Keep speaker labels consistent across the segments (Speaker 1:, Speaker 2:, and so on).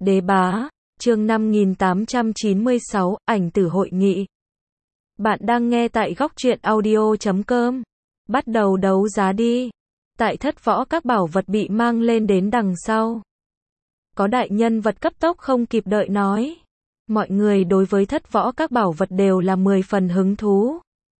Speaker 1: Đế bá, chương 5896, ảnh tử hội nghị. Bạn đang nghe tại góc truyện audio.com. Bắt đầu đấu giá đi. Tại thất võ các bảo vật bị mang lên đến đằng sau. Có đại nhân vật cấp tốc không kịp đợi nói. Mọi người đối với thất võ các bảo vật đều là 10 phần hứng thú.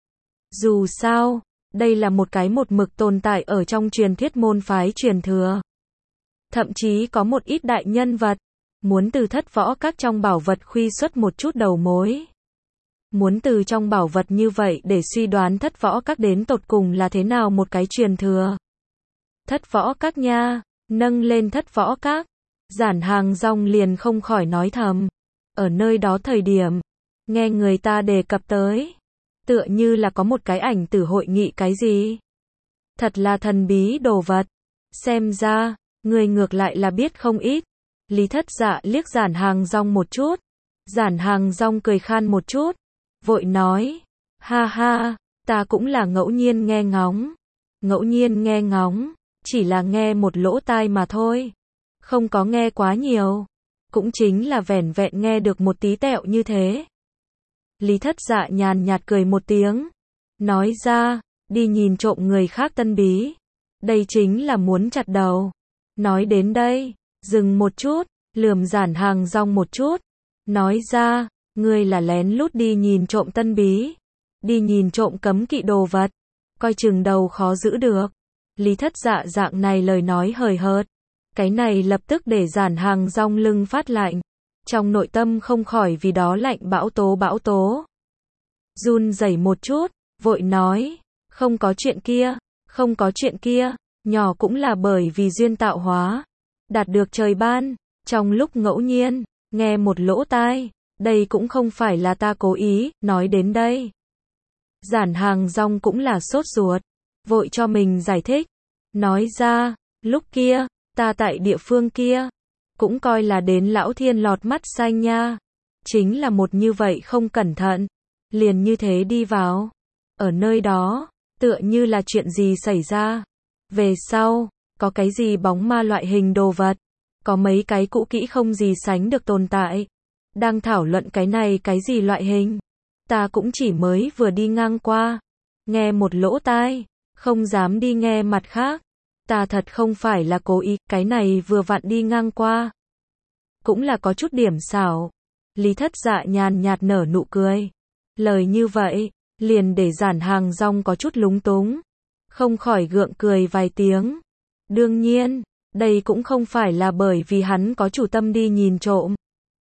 Speaker 1: Dù sao, đây là một cái một mực tồn tại ở trong truyền thuyết môn phái truyền thừa. Thậm chí có một ít đại nhân vật muốn từ thất võ các trong bảo vật khuy xuất một chút đầu mối. Muốn từ trong bảo vật như vậy để suy đoán thất võ các đến tột cùng là thế nào một cái truyền thừa. Thất võ các nha, nâng lên thất võ các. Giản Hàng Rong liền không khỏi nói thầm. Ở nơi đó thời điểm, nghe người ta đề cập tới. Tựa như là có một cái ảnh tử hội nghị cái gì. Thật là thần bí đồ vật. Xem ra, người ngược lại là biết không ít. Lý Thất Dạ liếc Giản Hàng Rong một chút. Giản Hàng Rong cười khan một chút. Vội nói. Ha ha, ta cũng là ngẫu nhiên nghe ngóng. Ngẫu nhiên nghe ngóng. Chỉ là nghe một lỗ tai mà thôi. Không có nghe quá nhiều. Cũng chính là vẻn vẹn nghe được một tí tẹo như thế. Lý Thất Dạ nhàn nhạt cười một tiếng. Nói ra, đi nhìn trộm người khác tân bí. Đây chính là muốn chặt đầu. Nói đến đây, dừng một chút, lườm Giản Hàng Rong một chút. Nói ra, ngươi là lén lút đi nhìn trộm tân bí. Đi nhìn trộm cấm kỵ đồ vật. Coi chừng đầu khó giữ được. Lý Thất Dạ dạng này lời nói hời hợt. Cái này lập tức để Giản Hàng Rong lưng phát lạnh. Trong nội tâm không khỏi vì đó lạnh bão tố. Run rẩy một chút, vội nói. Không có chuyện kia, không có chuyện kia. Nhỏ cũng là bởi vì duyên tạo hóa. Đạt được trời ban. Trong lúc ngẫu nhiên, nghe một lỗ tai. Đây cũng không phải là ta cố ý, nói đến đây. Giản Hàng Rong cũng là sốt ruột. Vội cho mình giải thích. Nói ra, lúc kia, ta tại địa phương kia. Cũng coi là đến lão thiên lọt mắt xanh nha. Chính là một như vậy không cẩn thận. Liền như thế đi vào. Ở nơi đó, tựa như là chuyện gì xảy ra. Về sau, có cái gì bóng ma loại hình đồ vật. Có mấy cái cũ kỹ không gì sánh được tồn tại. Đang thảo luận cái này cái gì loại hình. Ta cũng chỉ mới vừa đi ngang qua. Nghe một lỗ tai. Không dám đi nghe mặt khác. Ta thật không phải là cố ý, cái này vừa vặn đi ngang qua. Cũng là có chút điểm xảo. Lý Thất Dạ nhàn nhạt nở nụ cười. Lời như vậy, liền để Giản Hàng Rong có chút lúng túng. Không khỏi gượng cười vài tiếng. Đương nhiên, đây cũng không phải là bởi vì hắn có chủ tâm đi nhìn trộm.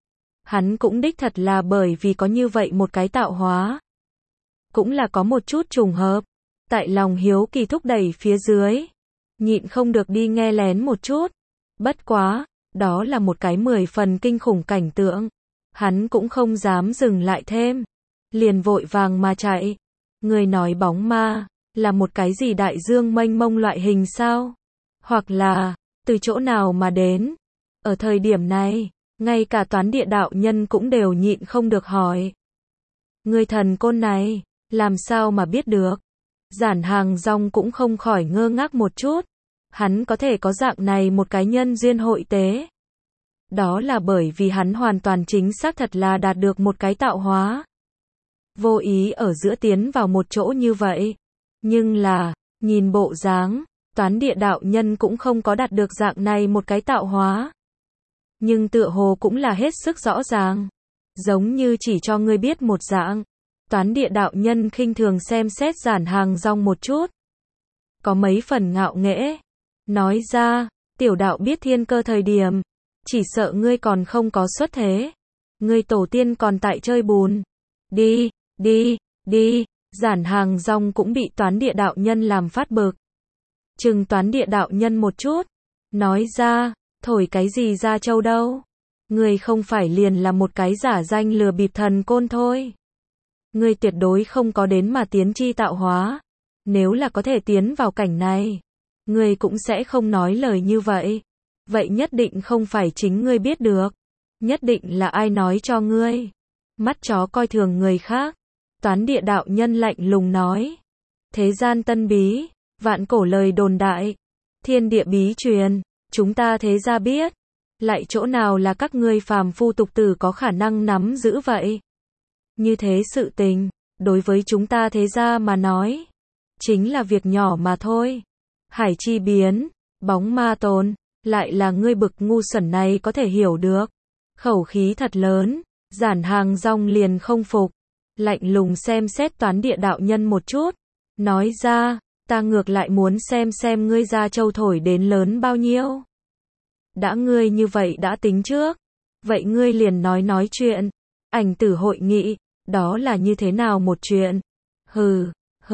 Speaker 1: Hắn cũng đích thật là bởi vì có như vậy một cái tạo hóa. Cũng là có một chút trùng hợp. Tại lòng hiếu kỳ thúc đẩy phía dưới. Nhịn không được đi nghe lén một chút. Bất quá, đó là một cái 10 phần kinh khủng cảnh tượng. Hắn cũng không dám dừng lại thêm. Liền vội vàng mà chạy. Người nói bóng ma, là một cái gì đại dương mênh mông loại hình sao? Hoặc là, từ chỗ nào mà đến? Ở thời điểm này, ngay cả Toán Địa đạo nhân cũng đều nhịn không được hỏi. Người thần côn này, làm sao mà biết được? Giản Hàng Rong cũng không khỏi ngơ ngác một chút. Hắn có thể có dạng này một cái nhân duyên hội tế. Đó là bởi vì hắn hoàn toàn chính xác thật là đạt được một cái tạo hóa. Vô ý ở giữa tiến vào một chỗ như vậy. Nhưng là, nhìn bộ dáng, Toán Địa đạo nhân cũng không có đạt được dạng này một cái tạo hóa. Nhưng tựa hồ cũng là hết sức rõ ràng. Giống như chỉ cho ngươi biết một dạng. Toán Địa đạo nhân khinh thường xem xét Giản Hàng Rong một chút. Có mấy phần ngạo nghễ. Nói ra, tiểu đạo biết thiên cơ thời điểm. Chỉ sợ ngươi còn không có xuất thế. Ngươi tổ tiên còn tại chơi bùn. Đi. Giản Hàng Rong cũng bị Toán Địa đạo nhân làm phát bực. Chừng Toán Địa đạo nhân một chút. Nói ra, thổi cái gì ra châu đâu. Ngươi không phải liền là một cái giả danh lừa bịp thần côn thôi. Ngươi tuyệt đối không có đến mà tiến chi tạo hóa. Nếu là có thể tiến vào cảnh này, ngươi cũng sẽ không nói lời như vậy. Vậy nhất định không phải chính ngươi biết được. Nhất định là ai nói cho ngươi. Mắt chó coi thường người khác. Toán Địa đạo nhân lạnh lùng nói. Thế gian tân bí, vạn cổ lời đồn đại. Thiên địa bí truyền, chúng ta thế gia biết. lại chỗ nào là các ngươi phàm phu tục tử có khả năng nắm giữ vậy? Như thế sự tình, đối với chúng ta thế gia mà nói, chính là việc nhỏ mà thôi. Hải chi biến, bóng ma tồn, lại là ngươi bực ngu xuẩn này có thể hiểu được. Khẩu khí thật lớn, Giản Hàng Rong liền không phục, lạnh lùng xem xét Toán Địa đạo nhân một chút, nói ra, ta ngược lại muốn xem ngươi ra châu thổi đến lớn bao nhiêu. Đã ngươi như vậy đã tính trước, vậy ngươi liền nói chuyện. Ảnh tử hội nghị, đó là như thế nào một chuyện? Hừ,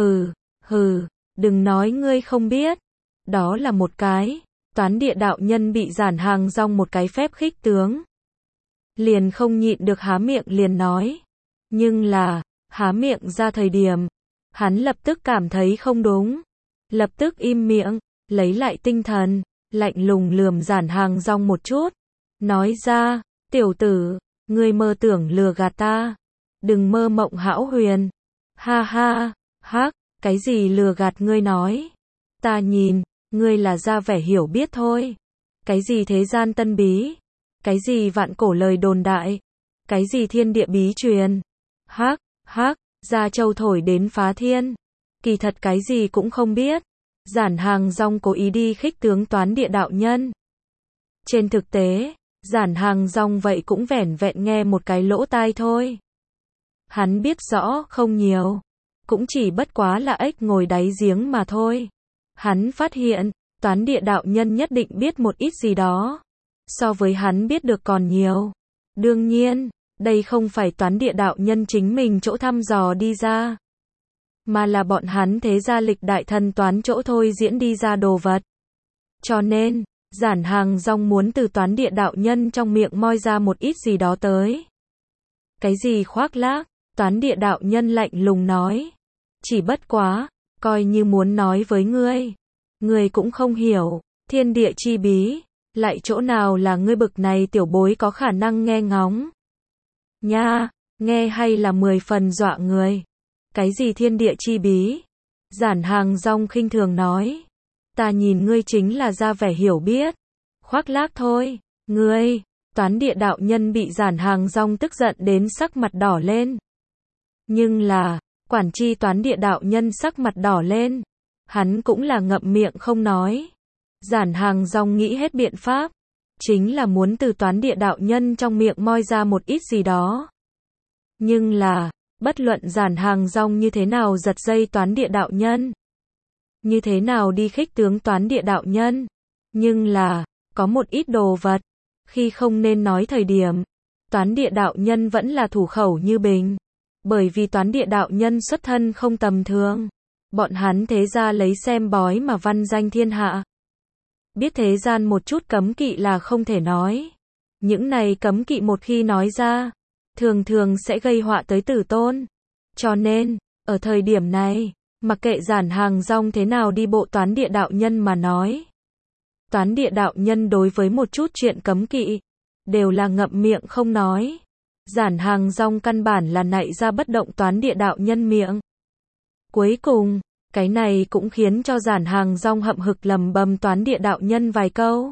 Speaker 1: đừng nói ngươi không biết. Đó là một cái, Toán Địa đạo nhân bị Giản Hàng Rong một cái phép khích tướng. Liền không nhịn được há miệng liền nói. Nhưng là, há miệng ra thời điểm, hắn lập tức cảm thấy không đúng. Lập tức im miệng, lấy lại tinh thần, lạnh lùng lườm Giản Hàng Rong một chút. Nói ra, tiểu tử, ngươi mơ tưởng lừa gạt ta. Đừng mơ mộng hão huyền. Ha ha, hắc, cái gì lừa gạt ngươi nói. Ta nhìn, ngươi là ra vẻ hiểu biết thôi. Cái gì thế gian tân bí, cái gì vạn cổ lời đồn đại, cái gì thiên địa bí truyền. Hắc, ra châu thổi đến phá thiên. Kỳ thật cái gì cũng không biết. Giản Hàng Rong cố ý đi khích tướng Toán Địa đạo nhân. Trên thực tế, Giản Hàng Rong vậy cũng vẻn vẹn nghe một cái lỗ tai thôi. Hắn biết rõ không nhiều, cũng chỉ bất quá là ếch ngồi đáy giếng mà thôi. Hắn phát hiện, Toán Địa đạo nhân nhất định biết một ít gì đó, so với hắn biết được còn nhiều. Đương nhiên, đây không phải Toán Địa đạo nhân chính mình chỗ thăm dò đi ra, mà là bọn hắn thế gia lịch đại thần toán chỗ thôi diễn đi ra đồ vật. Cho nên, Giản Hàng Rong muốn từ Toán Địa đạo nhân trong miệng moi ra một ít gì đó tới. Cái gì khoác lác? Toán Địa đạo nhân lạnh lùng nói. Chỉ bất quá, coi như muốn nói với ngươi cũng không hiểu, thiên địa chi bí, lại chỗ nào là ngươi bực này tiểu bối có khả năng nghe ngóng. Nha, nghe hay là 10 phần dọa người. Cái gì thiên địa chi bí? Giản Hàng Rong khinh thường nói. Ta nhìn ngươi chính là ra vẻ hiểu biết. Khoác lác thôi, ngươi. Toán Địa đạo nhân bị Giản Hàng Rong tức giận đến sắc mặt đỏ lên. Nhưng là, quản chi Toán Địa đạo nhân sắc mặt đỏ lên, hắn cũng là ngậm miệng không nói. Giản Hàng Rong nghĩ hết biện pháp, chính là muốn từ Toán Địa đạo nhân trong miệng moi ra một ít gì đó. Nhưng là, bất luận Giản Hàng Rong như thế nào giật dây Toán Địa đạo nhân, như thế nào đi khích tướng Toán Địa đạo nhân, nhưng là, có một ít đồ vật, khi không nên nói thời điểm, Toán Địa đạo nhân vẫn là thủ khẩu như bình. Bởi vì Toán Địa đạo nhân xuất thân không tầm thường, bọn hắn thế gia lấy xem bói mà văn danh thiên hạ. Biết thế gian một chút cấm kỵ là không thể nói. Những này cấm kỵ một khi nói ra, thường thường sẽ gây họa tới tử tôn. Cho nên, ở thời điểm này, mặc kệ Giản Hàng Rong thế nào đi bộ Toán Địa đạo nhân mà nói, Toán Địa đạo nhân đối với một chút chuyện cấm kỵ, đều là ngậm miệng không nói. Giản Hàng Rong căn bản là nạy ra bất động Toán Địa đạo nhân miệng. Cuối cùng, cái này cũng khiến cho Giản Hàng Rong hậm hực lầm bầm Toán Địa đạo nhân vài câu.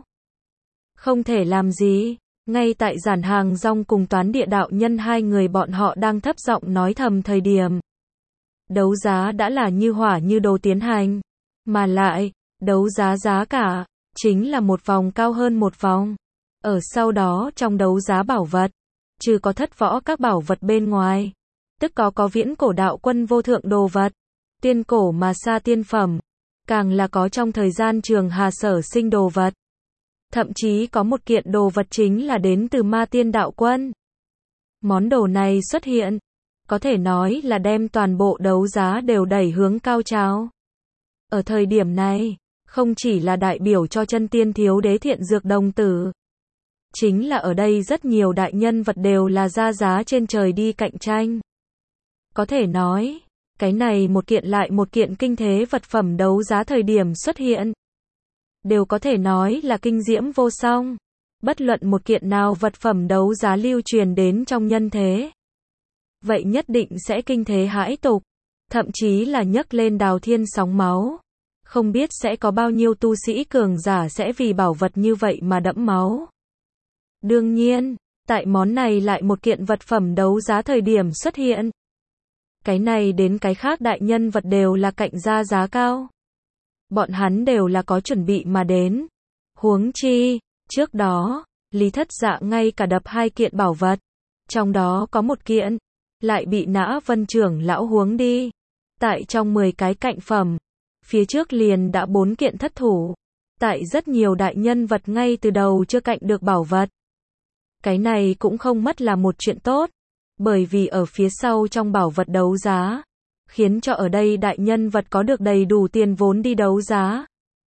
Speaker 1: Không thể làm gì, ngay tại Giản Hàng Rong cùng Toán Địa đạo nhân hai người bọn họ đang thấp giọng nói thầm thời điểm. Đấu giá đã là như hỏa như đồ tiến hành, mà lại, đấu giá giá cả, chính là một vòng cao hơn một vòng. Ở sau đó trong đấu giá bảo vật, trừ có thất võ các bảo vật bên ngoài, tức có viễn cổ đạo quân vô thượng đồ vật, tiên cổ mà xa tiên phẩm, càng là có trong thời gian Trường Hà sở sinh đồ vật. Thậm chí có một kiện đồ vật chính là đến từ Ma Tiên đạo quân. Món đồ này xuất hiện, có thể nói là đem toàn bộ đấu giá đều đẩy hướng cao trào. Ở thời điểm này, không chỉ là đại biểu cho chân tiên thiếu đế Thiện Dược đồng tử, chính là ở đây rất nhiều đại nhân vật đều là ra giá trên trời đi cạnh tranh. Có thể nói, cái này một kiện lại một kiện kinh thế vật phẩm đấu giá thời điểm xuất hiện, đều có thể nói là kinh diễm vô song. Bất luận một kiện nào vật phẩm đấu giá lưu truyền đến trong nhân thế, vậy nhất định sẽ kinh thế hãi tục, thậm chí là nhấc lên đào thiên sóng máu. Không biết sẽ có bao nhiêu tu sĩ cường giả sẽ vì bảo vật như vậy mà đẫm máu. Đương nhiên, tại món này lại một kiện vật phẩm đấu giá thời điểm xuất hiện. Cái này đến cái khác đại nhân vật đều là cạnh ra giá cao. Bọn hắn đều là có chuẩn bị mà đến. Huống chi, trước đó, Lý Thất Dạ ngay cả đập 2 kiện bảo vật. Trong đó có một kiện, lại bị Nã Vân trưởng lão huống đi. Tại trong 10 cái cạnh phẩm, phía trước liền đã 4 kiện thất thủ. Tại rất nhiều đại nhân vật ngay từ đầu chưa cạnh được bảo vật. Cái này cũng không mất là một chuyện tốt. Bởi vì ở phía sau trong bảo vật đấu giá, khiến cho ở đây đại nhân vật có được đầy đủ tiền vốn đi đấu giá.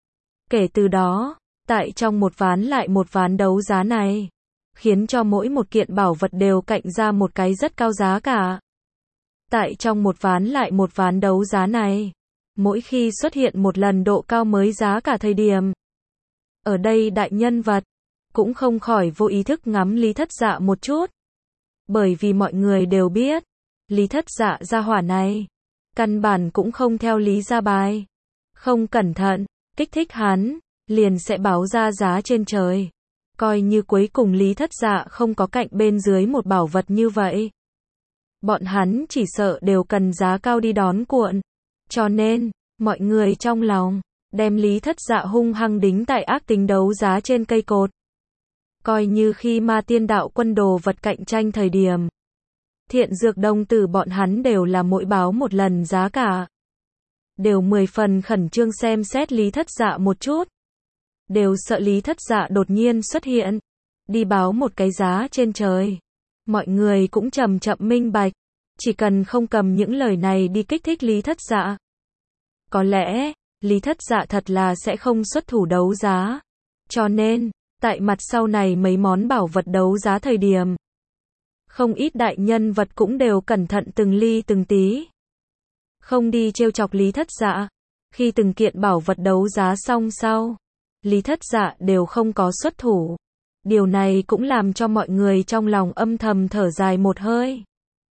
Speaker 1: Kể từ đó, tại trong một ván lại một ván đấu giá này, khiến cho mỗi một kiện bảo vật đều cạnh ra một cái rất cao giá cả. Tại trong một ván lại một ván đấu giá này, mỗi khi xuất hiện một lần độ cao mới giá cả thời điểm, ở đây đại nhân vật cũng không khỏi vô ý thức ngắm Lý Thất Dạ một chút. Bởi vì mọi người đều biết, Lý Thất Dạ gia hỏa này, căn bản cũng không theo lý ra bài. Không cẩn thận, kích thích hắn, liền sẽ báo ra giá trên trời. Coi như cuối cùng Lý Thất Dạ không có cạnh bên dưới một bảo vật như vậy. Bọn hắn chỉ sợ đều cần giá cao đi đón cuộn. Cho nên, mọi người trong lòng, đem Lý Thất Dạ hung hăng đính tại ác tính đấu giá trên cây cột. Coi như khi Ma Tiên Đạo Quân đồ vật cạnh tranh thời điểm, Thiện Dược Đồng Tử bọn hắn đều là mỗi báo một lần giá cả. Đều 10 phần khẩn trương xem xét Lý Thất Dạ một chút. Đều sợ Lý Thất Dạ đột nhiên xuất hiện, đi báo một cái giá trên trời. Mọi người cũng chậm chậm minh bạch, chỉ cần không cầm những lời này đi kích thích Lý Thất Dạ. Có lẽ, Lý Thất Dạ thật là sẽ không xuất thủ đấu giá. Cho nên, tại mặt sau này mấy món bảo vật đấu giá thời điểm, không ít đại nhân vật cũng đều cẩn thận từng ly từng tí. Không đi trêu chọc Lý Thất Dạ. Khi từng kiện bảo vật đấu giá xong sau, Lý Thất Dạ đều không có xuất thủ. Điều này cũng làm cho mọi người trong lòng âm thầm thở dài một hơi.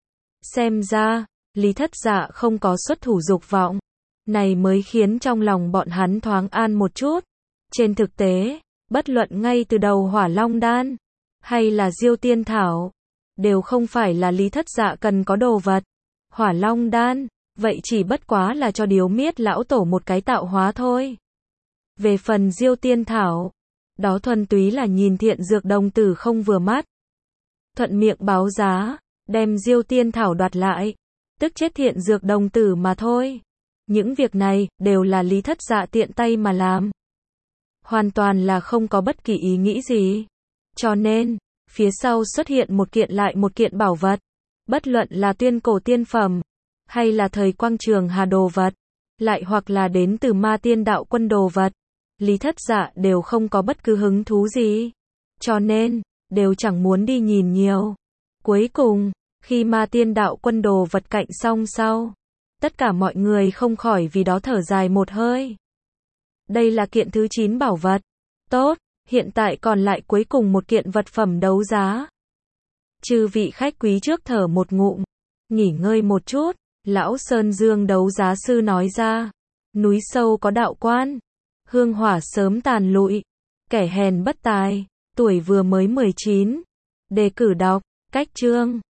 Speaker 1: Xem ra, Lý Thất Dạ không có xuất thủ dục vọng. Này mới khiến trong lòng bọn hắn thoáng an một chút. Trên thực tế, bất luận ngay từ đầu Hỏa Long Đan, hay là Diêu Tiên Thảo, đều không phải là Lý Thất Dạ cần có đồ vật. Hỏa Long Đan, vậy chỉ bất quá là cho Điếu Miết lão tổ một cái tạo hóa thôi. Về phần Diêu Tiên Thảo, đó thuần túy là nhìn Thiện Dược Đồng Tử không vừa mắt. Thuận miệng báo giá, đem Diêu Tiên Thảo đoạt lại, tức chết Thiện Dược Đồng Tử mà thôi. Những việc này, đều là Lý Thất Dạ tiện tay mà làm. Hoàn toàn là không có bất kỳ ý nghĩ gì. Cho nên, phía sau xuất hiện một kiện lại một kiện bảo vật. Bất luận là tuyên cổ tiên phẩm, hay là thời Quang Trường Hà đồ vật, lại hoặc là đến từ Ma Tiên Đạo Quân đồ vật. Lý Thất Dạ đều không có bất cứ hứng thú gì. Cho nên, đều chẳng muốn đi nhìn nhiều. Cuối cùng, khi Ma Tiên Đạo Quân đồ vật cạnh xong sau, tất cả mọi người không khỏi vì đó thở dài một hơi. Đây là kiện thứ 9 bảo vật. Tốt, hiện tại còn lại cuối cùng một kiện vật phẩm đấu giá. Chư vị khách quý trước thở một ngụm, nghỉ ngơi một chút, lão Sơn Dương đấu giá sư nói ra. Núi sâu có đạo quan, hương hỏa sớm tàn lụi, kẻ hèn bất tài, tuổi vừa mới 19. Đề cử đọc, cách chương.